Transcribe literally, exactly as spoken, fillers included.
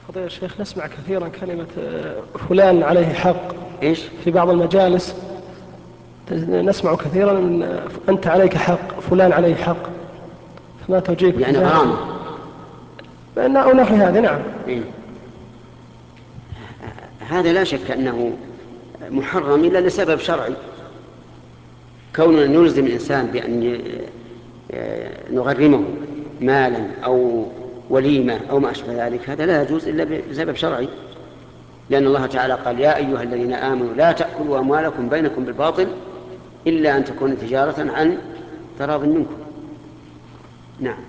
فضيلة الشيخ، نسمع كثيرا كلمة فلان عليه حق. إيش؟ في بعض المجالس نسمع كثيرا أن أنت عليك حق، فلان عليه حق، فما توجيهك؟ يعني غرامة أو نحو هذا. نعم. إيه؟ هذا لا شك أنه محرم إلا لسبب شرعي. كوننا نلزم الإنسان بأن نغرمه مالا أو وليمة أو ما أشبه ذلك، هذا لا يجوز إلا بسبب شرعي، لأن الله تعالى قال: يا أيها الذين آمنوا لا تأكلوا أموالكم بينكم بالباطل إلا أن تكون تجارة عن تراض منكم. نعم.